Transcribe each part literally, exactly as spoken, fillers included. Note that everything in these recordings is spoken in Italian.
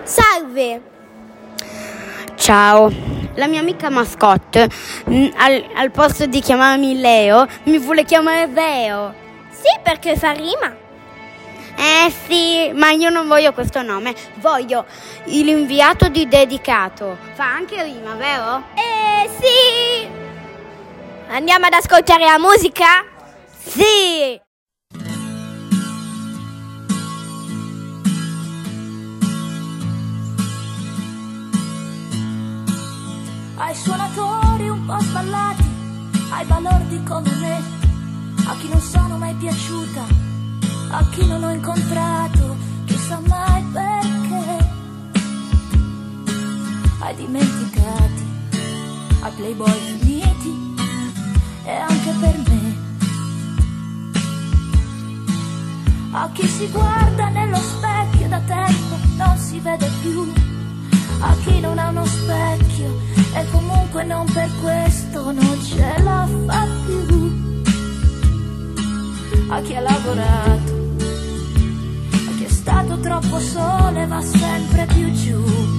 Salve! Ciao, la mia amica mascotte mh, al, al posto di chiamarmi Leo mi vuole chiamare Veo. Sì, perché fa rima. Eh sì, ma io non voglio questo nome, voglio l'inviato di dedicato. Fa anche rima, vero? Eh sì! Andiamo ad ascoltare la musica? Sì! Ai suonatori un po' sballati, ai balordi come me, a chi non sono mai piaciuta, a chi non ho incontrato, chissà mai perché, ai dimenticati, ai playboy finiti e anche per me, a chi si guarda nello specchio da tempo non si vede più, a chi non ha uno specchio e comunque non per questo non ce la fa più, a chi ha lavorato, a chi è stato troppo sole va sempre più giù.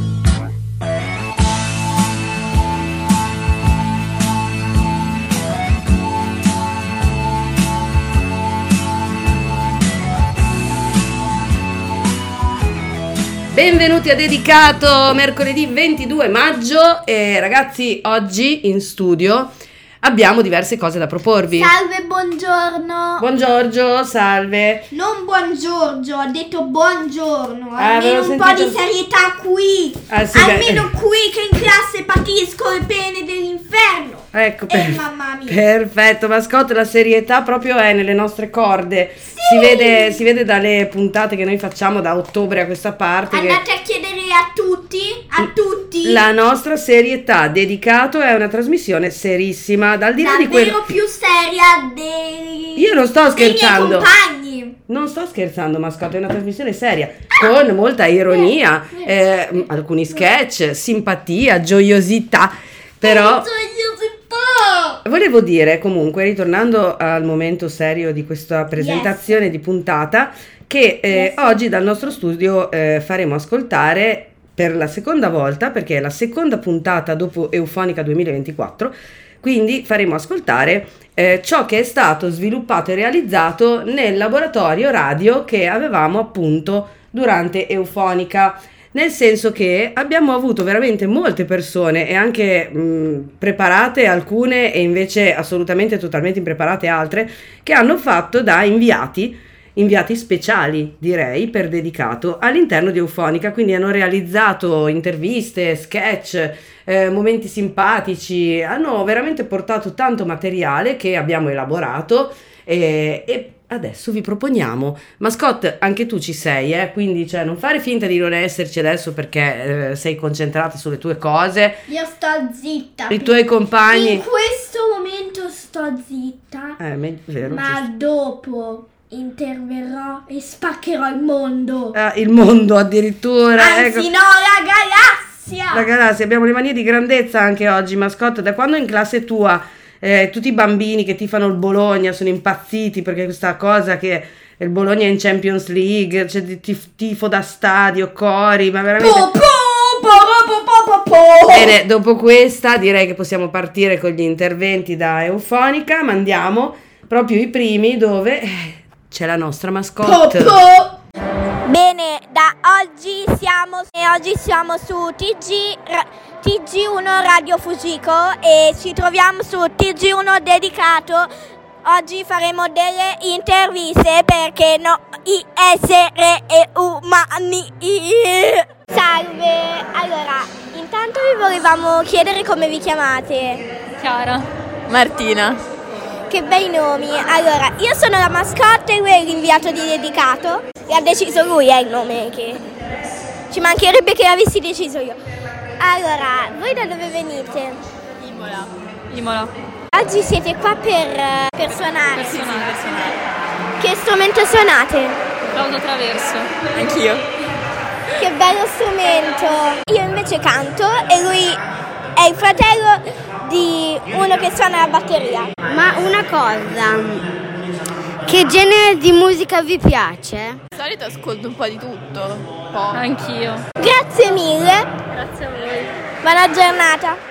Benvenuti a Dedicato, mercoledì ventidue maggio e ragazzi oggi in studio abbiamo diverse cose da proporvi. Salve, buongiorno. Buongiorno, salve. Non buongiorno, ho detto buongiorno. Ah, Almeno un sentito... po' di serietà qui. Ah, sì, Almeno beh. qui che in classe patisco le pene dell'inferno. Ecco, Eh, per... mamma mia. perfetto, mascotte, la serietà proprio è nelle nostre corde. Sì. Si vede, si vede dalle puntate che noi facciamo da ottobre a questa parte. Andate che... a chiedere a tutti, a tutti. La nostra serietà Dedicato è una trasmissione serissima, dal di là di Davvero quello... più seria dei Io non sto scherzando. dei miei compagni. Non sto scherzando, mascotte, è una trasmissione seria, con molta ironia, eh, alcuni sketch, simpatia, gioiosità, però... Volevo dire, comunque, ritornando al momento serio di questa presentazione Yes. di puntata, che eh, Yes. oggi dal nostro studio eh, faremo ascoltare per la seconda volta, perché è la seconda puntata dopo Eufonica duemilaventiquattro, quindi faremo ascoltare eh, ciò che è stato sviluppato e realizzato nel laboratorio radio che avevamo appunto durante Eufonica. Nel senso che abbiamo avuto veramente molte persone e anche mh, preparate alcune e invece assolutamente totalmente impreparate altre, che hanno fatto da inviati, inviati speciali direi per Dedicato all'interno di Eufonica, quindi hanno realizzato interviste, sketch, eh, momenti simpatici, hanno veramente portato tanto materiale che abbiamo elaborato e, e adesso vi proponiamo. Mascotte, anche tu ci sei, eh? Quindi cioè, non fare finta di non esserci adesso perché eh, sei concentrata sulle tue cose. Io sto zitta. I tuoi compagni. In questo momento sto zitta. Eh, me- vero, Ma giusto. dopo interverrò e spaccherò il mondo. Ah, il mondo addirittura. Anzi, ecco. no, la galassia. La galassia, abbiamo le manie di grandezza anche oggi, mascotte. Da quando in classe tua eh, tutti i bambini che tifano il Bologna sono impazziti perché questa cosa che il Bologna è in Champions League, c'è cioè, tif- tifo da stadio, cori, ma veramente... Po, po, po, po, po, po, po. Bene, dopo questa direi che possiamo partire con gli interventi da Eufonica, ma andiamo proprio i primi dove eh, c'è la nostra mascotte. Po, po. Bene, da oggi siamo e oggi siamo su T G ra- T G uno Radio Fusico e ci troviamo su T G uno Dedicato. Oggi faremo delle interviste perché no i essere umani. Salve, allora, intanto vi volevamo chiedere come vi chiamate. Chiara. Martina. Che bei nomi. Allora, io sono la mascotte e lui è l'inviato di Dedicato. E ha deciso lui, è il nome che... Ci mancherebbe che l'avessi deciso io. Allora, voi da dove venite? Imola. Imola. Oggi siete qua per, per suonare. Per suonare, per suonare. Che strumento suonate? Flauto traverso. Anch'io. Che bello strumento. Io invece canto e lui è il fratello di uno che suona la batteria. Ma una cosa, che genere di musica vi piace? Di solito ascolto un po' di tutto. po'. Anch'io. Grazie mille. Grazie a voi. Buona giornata.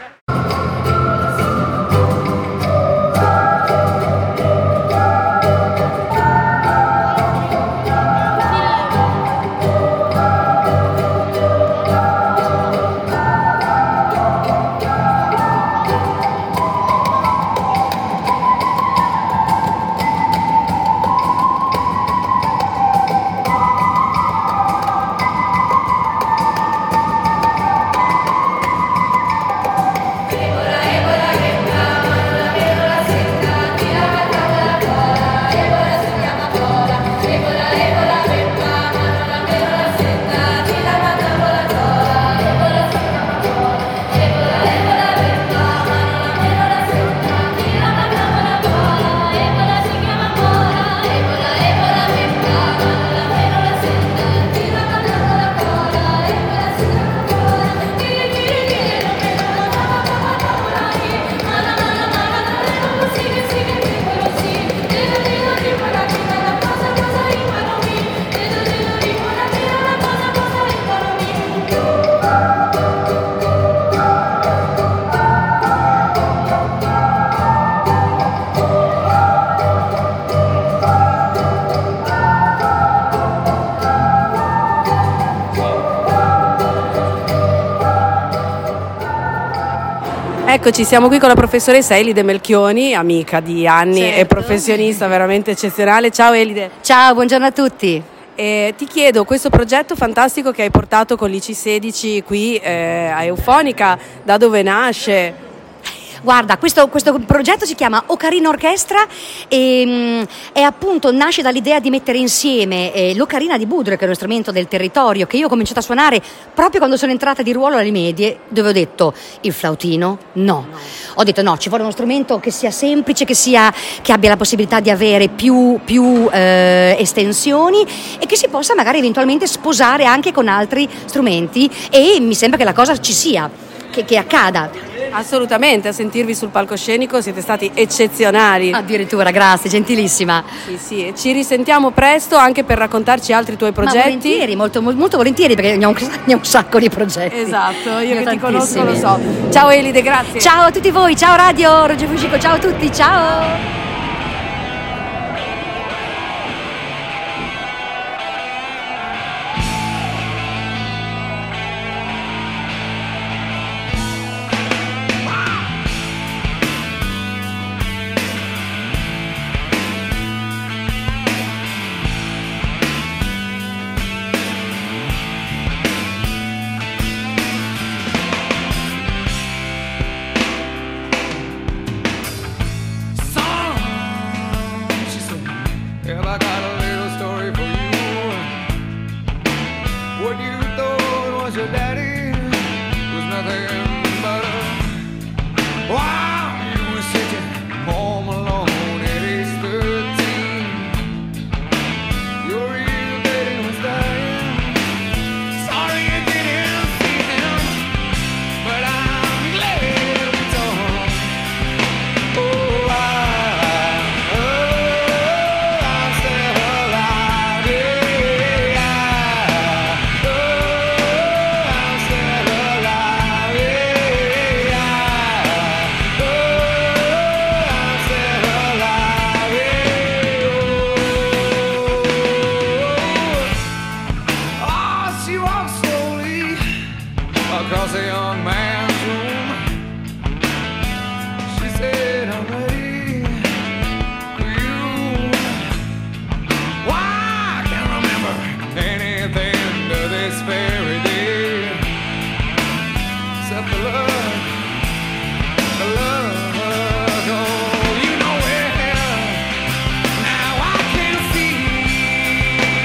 Eccoci, siamo qui con la professoressa Elide Melchioni, amica di anni Certo. e professionista veramente eccezionale. Ciao Elide. Ciao, buongiorno a tutti. E ti chiedo, questo progetto fantastico che hai portato con l'I C sedici qui eh, a Eufonica, da dove nasce? Guarda, questo, questo progetto si chiama Ocarina Orchestra e mh, è appunto, nasce dall'idea di mettere insieme eh, l'ocarina di Budrio, che è uno strumento del territorio, che io ho cominciato a suonare proprio quando sono entrata di ruolo alle medie, dove ho detto il flautino no. no. Ho detto no, ci vuole uno strumento che sia semplice, che, sia, che abbia la possibilità di avere più, più eh, estensioni e che si possa magari eventualmente sposare anche con altri strumenti, e mi sembra che la cosa ci sia, che, che accada. Assolutamente, a sentirvi sul palcoscenico siete stati eccezionali. Addirittura, grazie, gentilissima. Sì, sì, ci risentiamo presto anche per raccontarci altri tuoi progetti. Ma volentieri, molto, molto volentieri, perché ne ho, un, ne ho un sacco di progetti. Esatto, io Ne ho che ti conosco lo tantissimi. so. Ciao Elide, grazie. Ciao a tutti voi, ciao Radio Radio Fugico, ciao a tutti, ciao.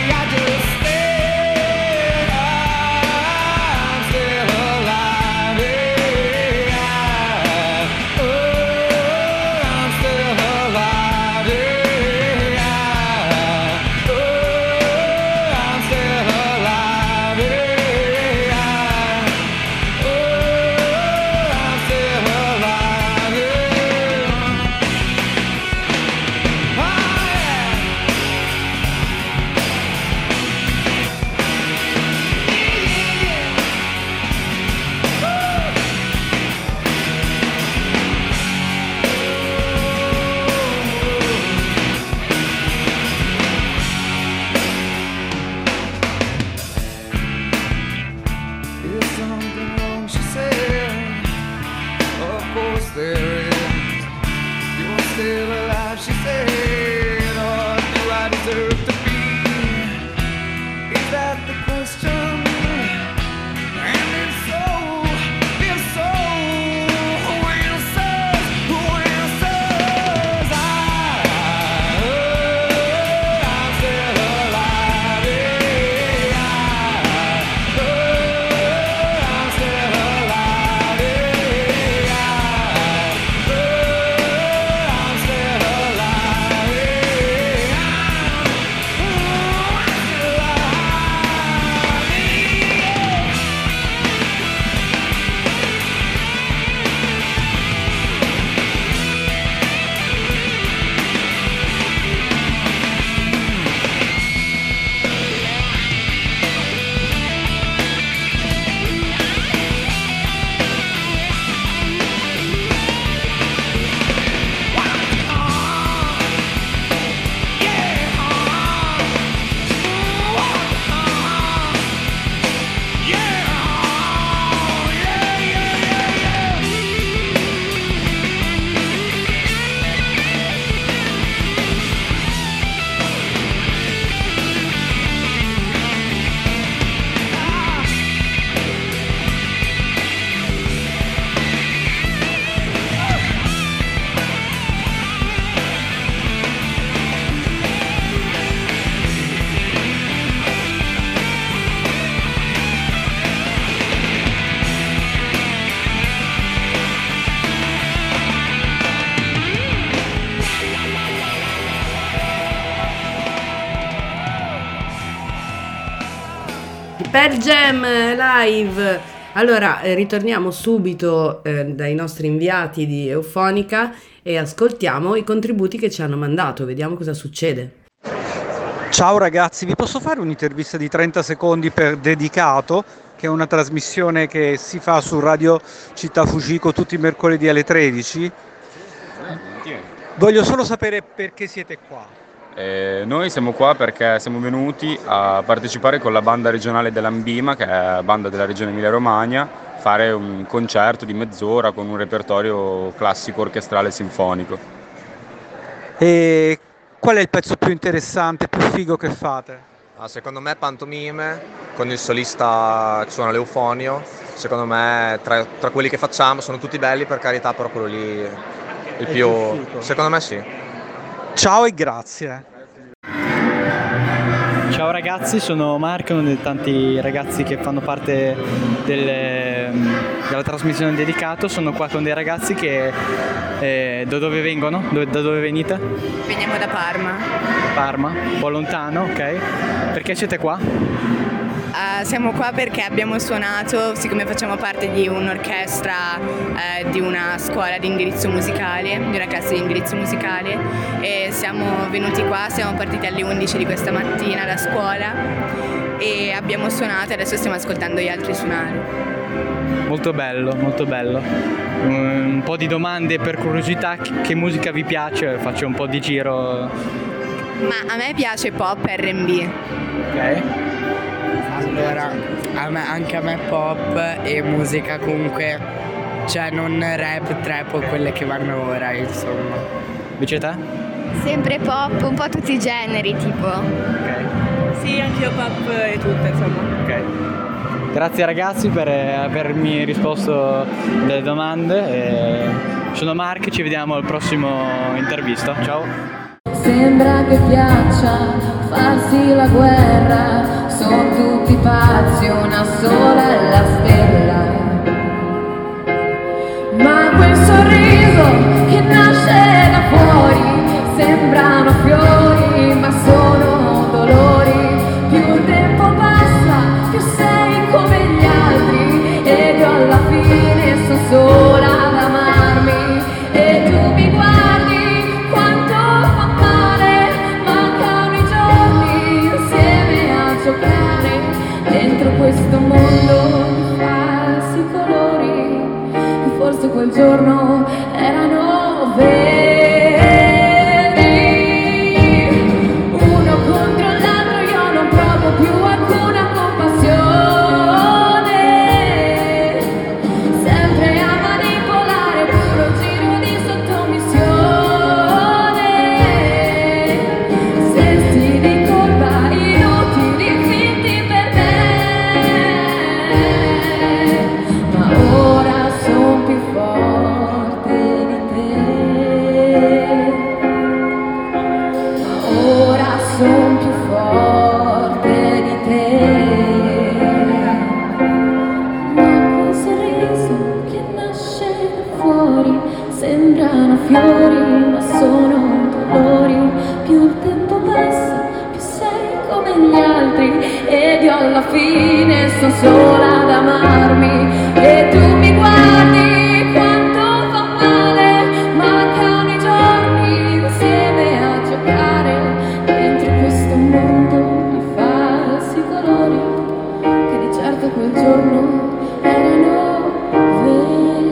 Alive. something wrong, she said. Of course there is. You're still alive, she said. Or do I deserve to be? Is that the question? And if so, if so, who answers? Who answers? I, I'm still alive. Yeah, I, I'm still alive. Yeah, I, I'm still alive. Yeah, I'm still alive. Pearl Jam live. Allora, eh, ritorniamo subito eh, dai nostri inviati di Eufonica e ascoltiamo i contributi che ci hanno mandato, vediamo cosa succede. Ciao ragazzi, vi posso fare un'intervista di trenta secondi per Dedicato, che è una trasmissione che si fa su Radio Città Fujiko tutti i mercoledì alle tredici? Voglio solo sapere perché siete qua. Eh, noi siamo qua perché siamo venuti a partecipare con la banda regionale dell'Ambima, che è la banda della regione Emilia-Romagna, fare un concerto di mezz'ora con un repertorio classico orchestrale sinfonico. E qual è il pezzo più interessante, più figo che fate? Ah, secondo me Pantomime, con il solista che suona l'eufonio. Secondo me tra, tra quelli che facciamo sono tutti belli, per carità, però quello lì è il più... più secondo me sì. Ciao e grazie. Ciao ragazzi, sono Marco, uno dei tanti ragazzi che fanno parte del, della trasmissione Dedicato. Sono qua con dei ragazzi che eh, da dove vengono? Dove, da dove venite? Veniamo da Parma. Parma, un po' lontano, ok. Perché siete qua? Uh, siamo qua perché abbiamo suonato, siccome facciamo parte di un'orchestra uh, di una scuola di indirizzo musicale, di una classe di indirizzo musicale, e siamo venuti qua, siamo partiti alle undici di questa mattina da scuola e abbiamo suonato e adesso stiamo ascoltando gli altri suonare. Molto bello, molto bello. Un po' di domande per curiosità, che musica vi piace? Faccio un po' di giro. Ma a me piace pop e erre and bi. Ok. Allora, a me, anche a me pop e musica comunque, cioè non rap, trap o quelle che vanno ora, insomma. Invece te? Sempre pop, un po' tutti i generi, tipo. Ok. Sì, anch'io pop e tutto, insomma. Ok. Grazie ragazzi per avermi risposto delle domande. E sono Mark, ci vediamo al prossimo intervista. Ciao. Sembra che piaccia farsi la guerra, sono tutti pazzi, una sola è la stella. Ma quel sorriso che nasce da fuori sembrano fiori, ma sono dolori. Più il tempo passa, più sei come gli altri, ed io alla fine sono sola ad amarmi. E tu mi guardi quanto fa male, mancano i giorni insieme a giocare dentro questo mondo di falsi colori, che forse quel giorno erano verdi. Uno contro l'altro io non provo più alcuna compassione. fiori, ma sono dolori. Più il tempo passa, più sei come gli altri, ed io alla fine sto sola ad amarmi. E tu mi guardi quanto fa male, mancano i giorni insieme a giocare dentro questo mondo di falsi colori, che di certo quel giorno erano veri.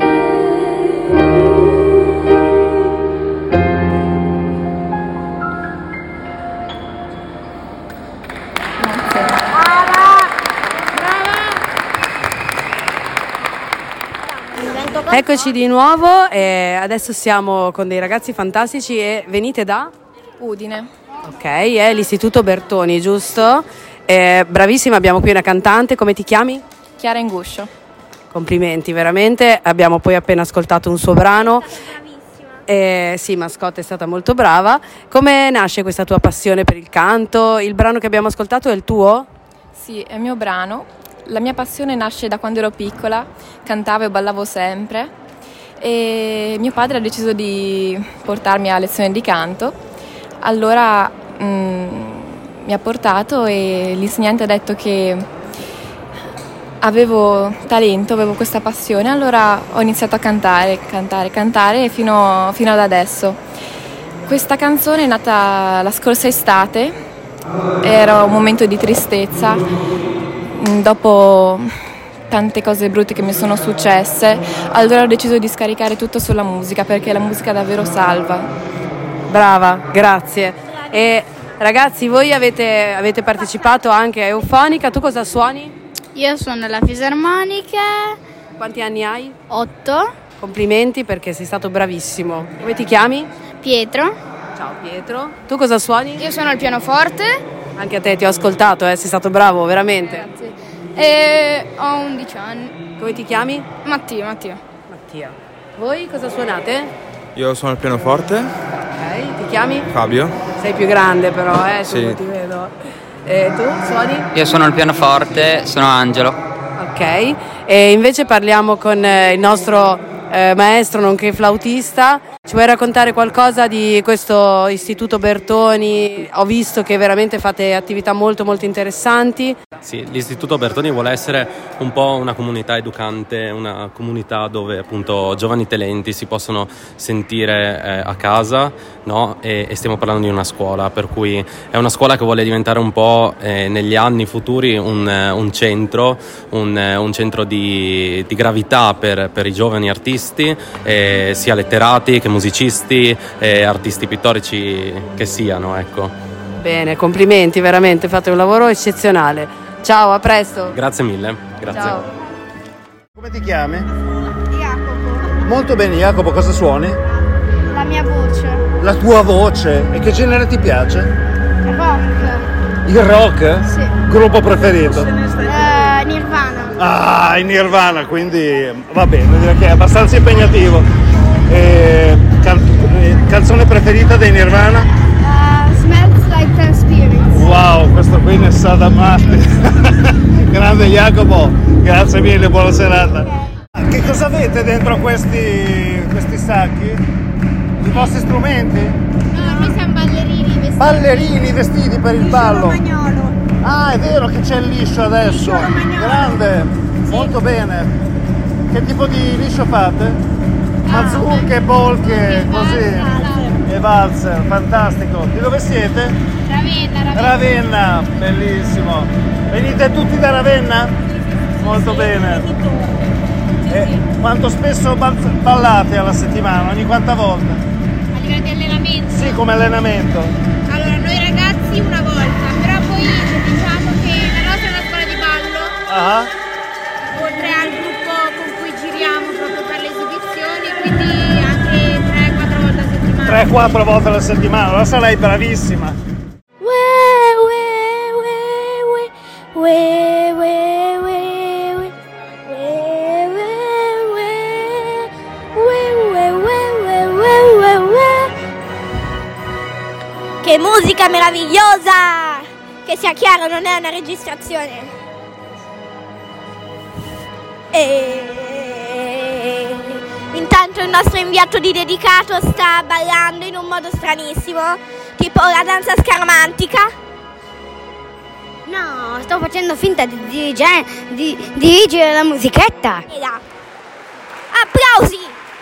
Eccoci di nuovo e adesso siamo con dei ragazzi fantastici e venite da? Udine. Ok, è l'Istituto Bertoni, giusto? Eh, bravissima, abbiamo qui una cantante, come ti chiami? Chiara Inguscio. Complimenti, veramente, abbiamo poi appena ascoltato un suo brano. Eh, sì, Mascotte è stata molto brava. Come nasce questa tua passione per il canto? Il brano che abbiamo ascoltato è il tuo? Sì, è il mio brano. La mia passione nasce da quando ero piccola, cantavo e ballavo sempre e mio padre ha deciso di portarmi a lezioni di canto. Allora mm, mi ha portato e l'insegnante ha detto che avevo talento, avevo questa passione, allora ho iniziato a cantare, cantare, cantare fino, fino ad adesso. Questa canzone è nata la scorsa estate, era un momento di tristezza. Dopo tante cose brutte che mi sono successe, allora ho deciso di scaricare tutto sulla musica, perché la musica davvero salva. Brava, grazie. E ragazzi, voi avete, avete partecipato anche a Eufonica, tu cosa suoni? Io suono la fisarmonica. Quanti anni hai? Otto. Complimenti perché sei stato bravissimo. Come ti chiami? Pietro. Ciao Pietro. Tu cosa suoni? Io suono il pianoforte. Anche a te ti ho ascoltato, eh? Sei stato bravo, veramente. Grazie. E ho undici anni. Come ti chiami? Mattia, Mattia. Mattia. Voi cosa suonate? Io suono il pianoforte. Ok, ti chiami? Fabio. Sei più grande però, eh? Sì. Tu ti vedo. E tu suoni? Io suono il pianoforte, sono Angelo. Ok, e invece parliamo con eh, il nostro eh, maestro nonché flautista. Ci vuoi raccontare qualcosa di questo Istituto Bertoni? Ho visto che veramente fate attività molto molto interessanti. Sì, l'Istituto Bertoni vuole essere un po' una comunità educante, una comunità dove appunto giovani talenti si possono sentire eh, a casa, no? E, e stiamo parlando di una scuola, per cui è una scuola che vuole diventare un po' eh, negli anni futuri un, un centro, un, un centro di, di gravità per, per i giovani artisti, eh, sia letterati che musicisti e artisti pittorici che siano, ecco. Bene, complimenti, veramente fate un lavoro eccezionale. Ciao, a presto. Grazie mille. Grazie. Ciao. Come ti chiami? Jacopo, Molto bene, Jacopo, cosa suoni? la mia voce. La tua voce. E che genere ti piace? Rock. Il rock? Sì. Gruppo preferito? Eh, Nirvana. Ah, in Nirvana, quindi va bene, direi che è abbastanza impegnativo. E, can- eh, canzone preferita dei Nirvana? Uh, smells like Teen Spirit. Wow, questo qui ne sa da matti. Grande Jacopo, grazie mille, buona serata. Che cosa avete dentro questi, questi sacchi? I vostri strumenti? No, noi siamo ballerini vestiti. Ballerini vestiti per il ballo. Romagnolo. Ah, è vero che c'è il liscio adesso. Grande, molto bene. Che tipo di liscio fate? Mazurche, polche, così. E valzer, fantastico. Di dove siete? Ravenna, Ravenna. Ravenna, bellissimo. Venite tutti da Ravenna? Molto bene. E quanto spesso ball- ballate alla settimana? Ogni quanta volta? A livello di allenamento? Sì, come allenamento. Allora, noi ragazzi una volta, però poi diciamo che la nostra è una scuola di ballo, Ah, oltre al gruppo con cui giriamo proprio per le esibizioni, quindi anche tre quattro volte a settimana. tre quattro volte alla settimana, allora sarai bravissima. Che musica meravigliosa! Che sia chiaro, non è una registrazione. E intanto il nostro inviato di dedicato sta ballando in un modo stranissimo, tipo la danza scaramantica. No, sto facendo finta di, dirige- di dirigere la musichetta. E là. Applausi!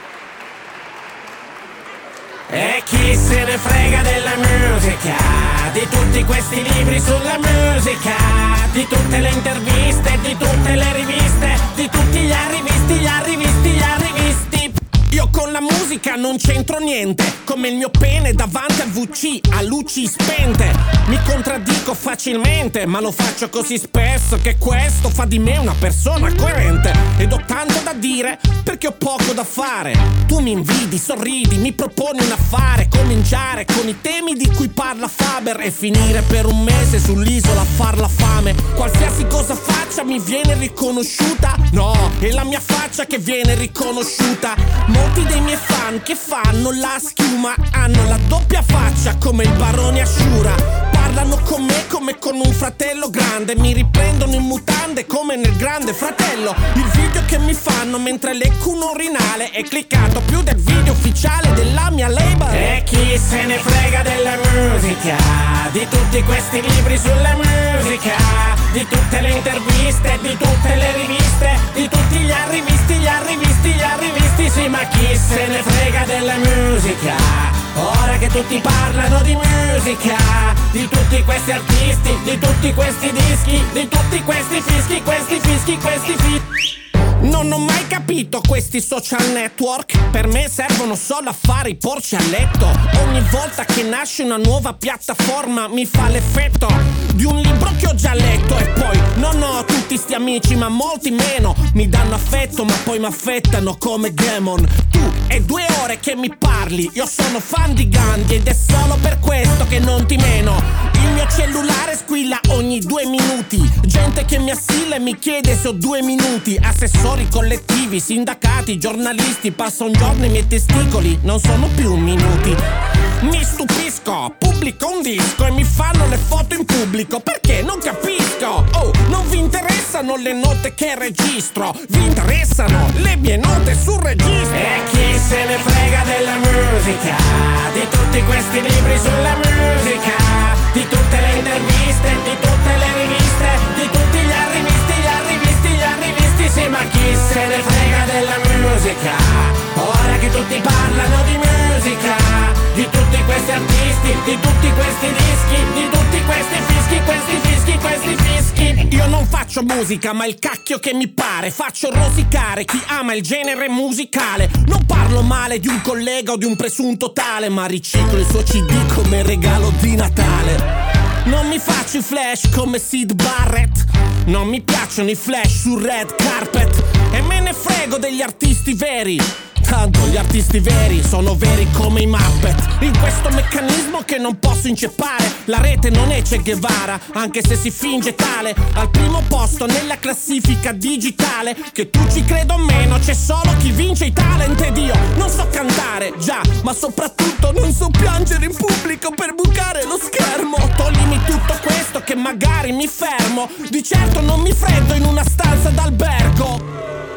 E chi se ne frega della musica, di tutti questi libri sulla musica, di tutte le interviste, di tutte le riviste, di tutti gli arrivisti, gli arrivisti, gli arrivisti. Io con la musica non c'entro niente, come il mio pene davanti al vu ci a luci spente. Mi contraddico facilmente, ma lo faccio così spesso che questo fa di me una persona coerente. Ed ho tanto da dire perché ho poco da fare. Tu mi invidi, sorridi, mi proponi un affare, cominciare con i temi di cui parla Faber e finire per un mese sull'isola a far la fame. Qualsiasi cosa faccia mi viene riconosciuta, no, è la mia faccia che viene riconosciuta. Molti dei miei fan che fanno la schiuma hanno la doppia faccia come il barone Ashura. Parlano con me come con un fratello grande, mi riprendono in mutande come nel Grande Fratello. Il video che mi fanno mentre lecco un urinale è cliccato più del video ufficiale della mia label. E chi se ne frega della musica, di tutti questi libri sulla musica, di tutte le interviste, di tutte le riviste, di tutti gli arrivisti, gli arrivisti, gli arrivisti. Sì, ma chi se ne frega della musica, ora che tutti parlano di musica, di tutti questi artisti, di tutti questi dischi, di tutti questi fischi, questi fischi, questi fischi. Non ho mai capito questi social network, per me servono solo a fare i porci a letto. Ogni volta che nasce una nuova piattaforma mi fa l'effetto di un libro che ho già letto. E poi non ho tutti sti amici ma molti meno, mi danno affetto ma poi mi affettano come Demon. Tu è due ore che mi parli, io sono fan di Gandhi ed è solo per questo che non ti meno. Il mio cellulare squilla ogni due minuti, gente che mi assilla e mi chiede se ho due minuti. Assessori collettivi, sindacati, giornalisti, passa un giorno i miei testicoli non sono più minuti. Mi stupisco, pubblico un disco e mi fanno le foto in pubblico, perché non capisco. Oh, non vi interessano le note che registro, vi interessano le mie note sul registro. E chi se ne frega della musica, di tutti questi libri sulla musica, di tutte le interviste, di tutte le riviste, di tutti gli arrivisti, gli arrivisti, gli arrivisti. Sì, ma chi se ne frega della musica, ora che tutti parlano di musica, di tutti questi artisti, di tutti questi dischi, di tutti questi fischi, questi fischi, questi fischi. Io non faccio musica ma il cacchio che mi pare, faccio rosicare chi ama il genere musicale. Non parlo male di un collega o di un presunto tale, ma riciclo il suo C D come regalo di Natale. Non mi faccio i flash come Sid Barrett, non mi piacciono i flash sul red carpet, e me ne frego degli artisti veri, tanto gli artisti veri sono veri come i Muppet. In questo meccanismo che non posso inceppare, la rete non è Che Guevara, anche se si finge tale. Al primo posto nella classifica digitale, che tu ci creda o meno, c'è solo chi vince i talent. Ed io non so cantare, già, ma soprattutto non so piangere in pubblico per bucare lo schermo. Toglimi tutto questo che magari mi fermo, di certo non mi freddo in una stanza d'albergo.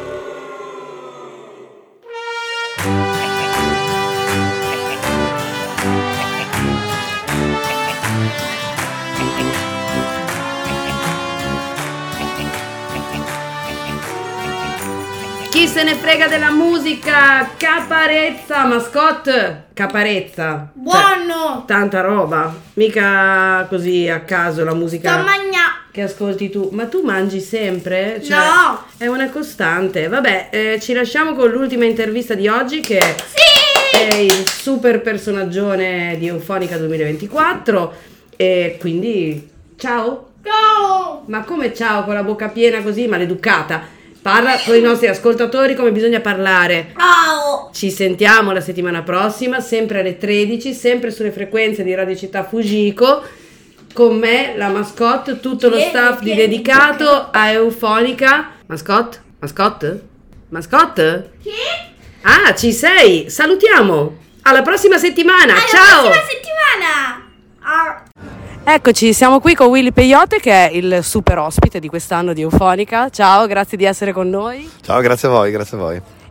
Chi se ne frega della musica? Caparezza, mascotte. Caparezza. Buono! Cioè, tanta roba. Mica così a caso la musica Sto magna. che ascolti tu. Ma tu mangi sempre? Cioè, No. È una costante. Vabbè, eh, ci lasciamo con l'ultima intervista di oggi, che Sì! è il super personaggione di Eufonica duemilaventiquattro. E quindi, ciao. Ciao! Ma come ciao con la bocca piena così, maleducata? Parla con i nostri ascoltatori come bisogna parlare. Ciao! Ci sentiamo la settimana prossima, sempre alle tredici, sempre sulle frequenze di Radio Città Fujiko. Con me, la mascotte, tutto lo Vieni, staff di vieni, dedicato a Eufonica. Mascotte? Mascotte? Mascotte? Chi? Ah, ci sei! Salutiamo! Alla prossima settimana! Alla Ciao! prossima settimana! Ah. Eccoci, siamo qui con Willy Peyote, che è il super ospite di quest'anno di Eufonica. Ciao, grazie di essere con noi. Ciao, grazie a voi, grazie a voi.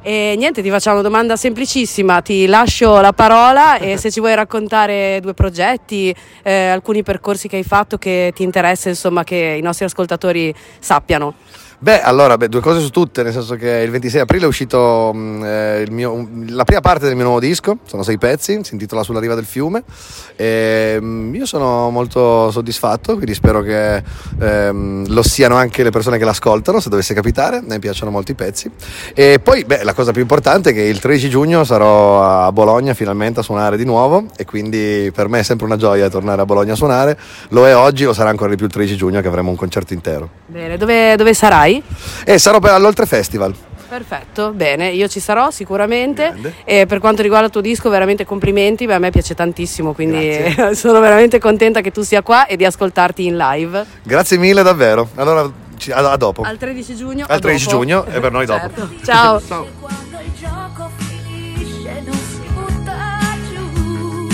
E niente, ti facciamo una domanda semplicissima, ti lascio la parola e se ci vuoi raccontare due progetti, eh, alcuni percorsi che hai fatto che ti interessa, insomma, che i nostri ascoltatori sappiano. Beh, allora, beh, due cose su tutte, nel senso che il ventisei aprile è uscito mh, eh, il mio, la prima parte del mio nuovo disco, sono sei pezzi, si intitola Sulla riva del fiume, e mh, io sono molto soddisfatto, quindi spero che ehm, lo siano anche le persone che l'ascoltano, se dovesse capitare, mi piacciono molto i pezzi. E poi, beh, la cosa più importante è che il tredici giugno sarò a Bologna finalmente a suonare di nuovo, e quindi per me è sempre una gioia tornare a Bologna a suonare, lo è oggi, lo sarà ancora di più il tredici giugno che avremo un concerto intero. Bene, dove, dove sarai? E sarò per all'Oltre Festival. Perfetto, bene, io ci sarò sicuramente. Grande. E per quanto riguarda il tuo disco, veramente complimenti, beh, a me piace tantissimo, quindi sono veramente contenta che tu sia qua e di ascoltarti in live. Grazie mille davvero, allora ci, a, a dopo. Al tredici giugno. Al tredici dopo. giugno e per noi dopo. Certo. Ciao. Ciao. Quando il gioco finisce non si butta giù,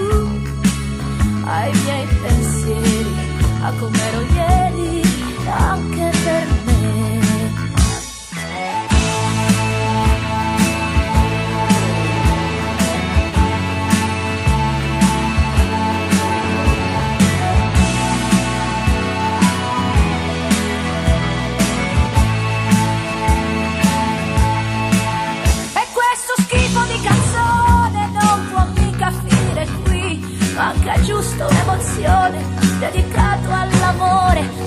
ai miei pensieri, a come ero ieri, anche per me. E questo schifo di canzone non può mica finire qui, manca giusto un'emozione dedicato all'amore.